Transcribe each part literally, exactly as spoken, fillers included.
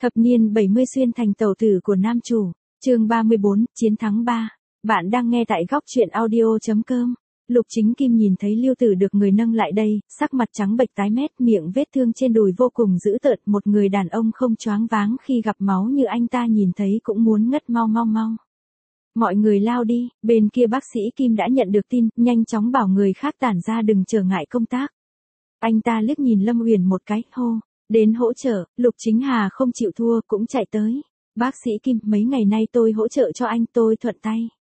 Thập niên bảy mươi xuyên thành tẩu tử của nam chủ. Chương ba mươi bốn, chiến thắng ba. Bạn đang nghe tại góc truyện audio chấm com. Lục Chính Kim nhìn thấy Lưu Tử được người nâng lại đây, sắc mặt trắng bệch tái mét, miệng vết thương trên đùi vô cùng dữ tợn, một người đàn ông không choáng váng khi gặp máu như anh ta nhìn thấy cũng muốn ngất mau mau mau. Mọi người lao đi, bên kia bác sĩ Kim đã nhận được tin, nhanh chóng bảo người khác tản ra đừng trở ngại công tác. Anh ta liếc nhìn Lâm Uyển một cái, hô, đến hỗ trợ. Lục Chính Hà không chịu thua cũng chạy tới. Bác sĩ Kim, mấy ngày nay tôi hỗ trợ cho anh, tôi thuận tay.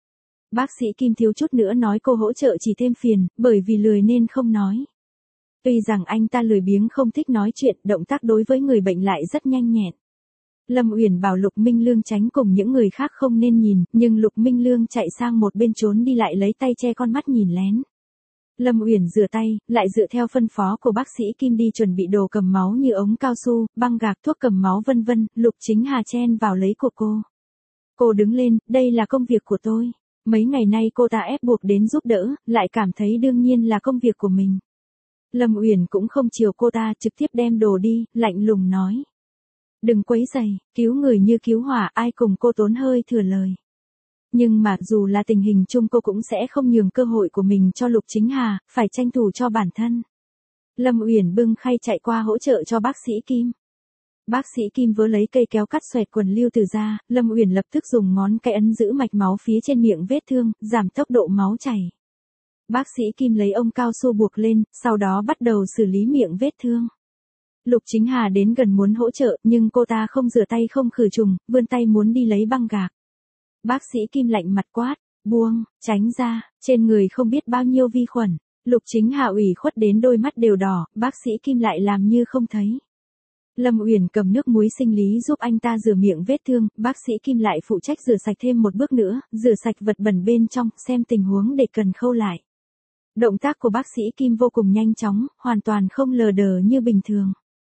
Bác sĩ Kim thiếu chút nữa nói cô hỗ trợ chỉ thêm phiền, bởi vì lười nên không nói. Tuy rằng anh ta lười biếng không thích nói chuyện, động tác đối với người bệnh lại rất nhanh nhẹn. Lâm Uyển bảo Lục Minh Lương tránh cùng những người khác không nên nhìn, nhưng Lục Minh Lương chạy sang một bên trốn đi lại lấy tay che con mắt nhìn lén. Lâm Uyển rửa tay, lại dựa theo phân phó của bác sĩ Kim đi chuẩn bị đồ cầm máu như ống cao su, băng gạc, thuốc cầm máu vân vân. Lục Chính Hà chen vào lấy của cô. Cô đứng lên, đây là công việc của tôi. Mấy ngày nay cô ta ép buộc đến giúp đỡ, lại cảm thấy đương nhiên là công việc của mình. Lâm Uyển cũng không chiều cô ta, trực tiếp đem đồ đi, lạnh lùng nói. Đừng quấy rầy, cứu người như cứu hỏa, ai cùng cô tốn hơi thừa lời. Nhưng mà dù là tình hình chung cô cũng sẽ không nhường cơ hội của mình cho Lục Chính Hà, phải tranh thủ cho bản thân. Lâm Uyển bưng khay chạy qua hỗ trợ cho bác sĩ Kim. Bác sĩ Kim vớ lấy cây kéo cắt xoẹt quần Lưu Tử ra, Lâm Uyển lập tức dùng ngón cái ấn giữ mạch máu phía trên miệng vết thương, giảm tốc độ máu chảy. Bác sĩ Kim lấy ống cao su buộc lên, sau đó bắt đầu xử lý miệng vết thương. Lục Chính Hà đến gần muốn hỗ trợ, nhưng cô ta không rửa tay không khử trùng, vươn tay muốn đi lấy băng gạc. Bác sĩ Kim lạnh mặt quát, buông, tránh ra, trên người không biết bao nhiêu vi khuẩn. Lục Chính Hà ủy khuất đến đôi mắt đều đỏ, bác sĩ Kim lại làm như không thấy. Lâm Uyển cầm nước muối sinh lý giúp anh ta rửa miệng vết thương, bác sĩ Kim lại phụ trách rửa sạch thêm một bước nữa, rửa sạch vật bẩn bên trong, xem tình huống để cần khâu lại. Động tác của bác sĩ Kim vô cùng nhanh chóng, hoàn toàn không lờ đờ như bình thường.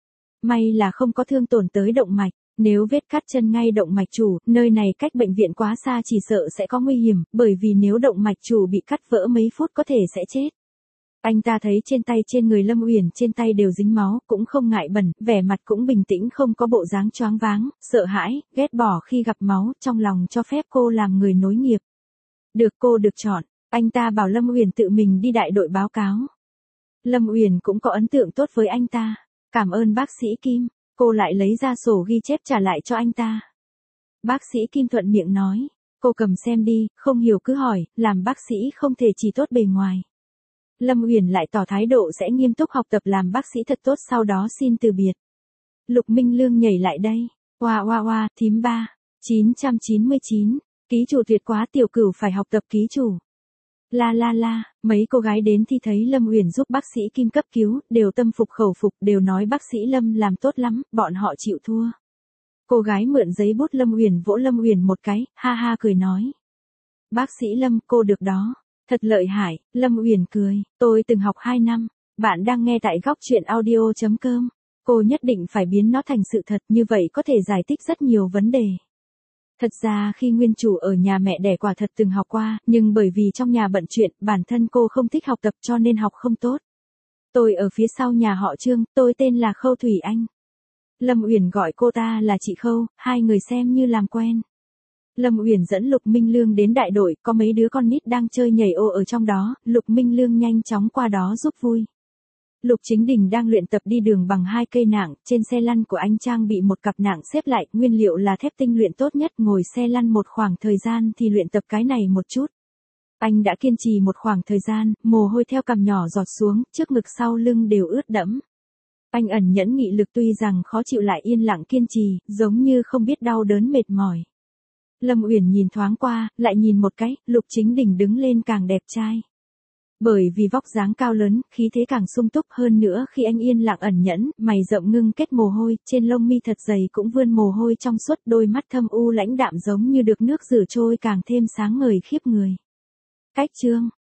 May là không có thương tổn tới động mạch. Nếu vết cắt chân ngay động mạch chủ, nơi này cách bệnh viện quá xa chỉ sợ sẽ có nguy hiểm, bởi vì nếu động mạch chủ bị cắt vỡ mấy phút có thể sẽ chết. Anh ta thấy trên tay trên người Lâm Uyển trên tay đều dính máu, cũng không ngại bẩn, vẻ mặt cũng bình tĩnh không có bộ dáng choáng váng, sợ hãi, ghét bỏ khi gặp máu, trong lòng cho phép cô làm người nối nghiệp. Được cô được chọn, anh ta bảo Lâm Uyển tự mình đi đại đội báo cáo. Lâm Uyển cũng có ấn tượng tốt với anh ta, cảm ơn bác sĩ Kim. Cô lại lấy ra sổ ghi chép trả lại cho anh ta. Bác sĩ Kim thuận miệng nói, cô cầm xem đi, không hiểu cứ hỏi, làm bác sĩ không thể chỉ tốt bề ngoài. Lâm Uyển lại tỏ thái độ sẽ nghiêm túc học tập làm bác sĩ thật tốt, sau đó xin từ biệt. Lục Minh Lương nhảy lại đây, oa oa oa, thím ba, chín trăm chín mươi chín, ký chủ tuyệt quá, tiểu cửu phải học tập ký chủ. La la la, mấy cô gái đến thì thấy Lâm Uyển giúp bác sĩ Kim cấp cứu, đều tâm phục khẩu phục, đều nói bác sĩ Lâm làm tốt lắm, bọn họ chịu thua. Cô gái mượn giấy bút Lâm Uyển vỗ Lâm Uyển một cái, ha ha cười nói. Bác sĩ Lâm, cô được đó, thật lợi hại. Lâm Uyển cười, tôi từng học hai năm, bạn đang nghe tại góc truyện audio chấm com. Cô nhất định phải biến nó thành sự thật, như vậy có thể giải thích rất nhiều vấn đề. Thật ra khi nguyên chủ ở nhà mẹ đẻ quả thật từng học qua, nhưng bởi vì trong nhà bận chuyện, bản thân cô không thích học tập cho nên học không tốt. Tôi ở phía sau nhà họ Trương, tôi tên là Khâu Thủy Anh. Lâm Uyển gọi cô ta là chị Khâu, hai người xem như làm quen. Lâm Uyển dẫn Lục Minh Lương đến đại đội, có mấy đứa con nít đang chơi nhảy ô ở trong đó, Lục Minh Lương nhanh chóng qua đó giúp vui. Lục Chính Đình đang luyện tập đi đường bằng hai cây nạng, trên xe lăn của anh trang bị một cặp nạng xếp lại, nguyên liệu là thép tinh luyện tốt nhất, ngồi xe lăn một khoảng thời gian thì luyện tập cái này một chút. Anh đã kiên trì một khoảng thời gian, mồ hôi theo cằm nhỏ giọt xuống, trước ngực sau lưng đều ướt đẫm. Anh ẩn nhẫn nghị lực, tuy rằng khó chịu lại yên lặng kiên trì, giống như không biết đau đớn mệt mỏi. Lâm Uyển nhìn thoáng qua, lại nhìn một cái, Lục Chính Đình đứng lên càng đẹp trai. Bởi vì vóc dáng cao lớn, khí thế càng sung túc hơn nữa khi anh yên lặng ẩn nhẫn, mày rộng ngưng kết mồ hôi, trên lông mi thật dày cũng vươn mồ hôi trong suốt, đôi mắt thâm u lãnh đạm giống như được nước rửa trôi càng thêm sáng ngời khiếp người. Cách chương,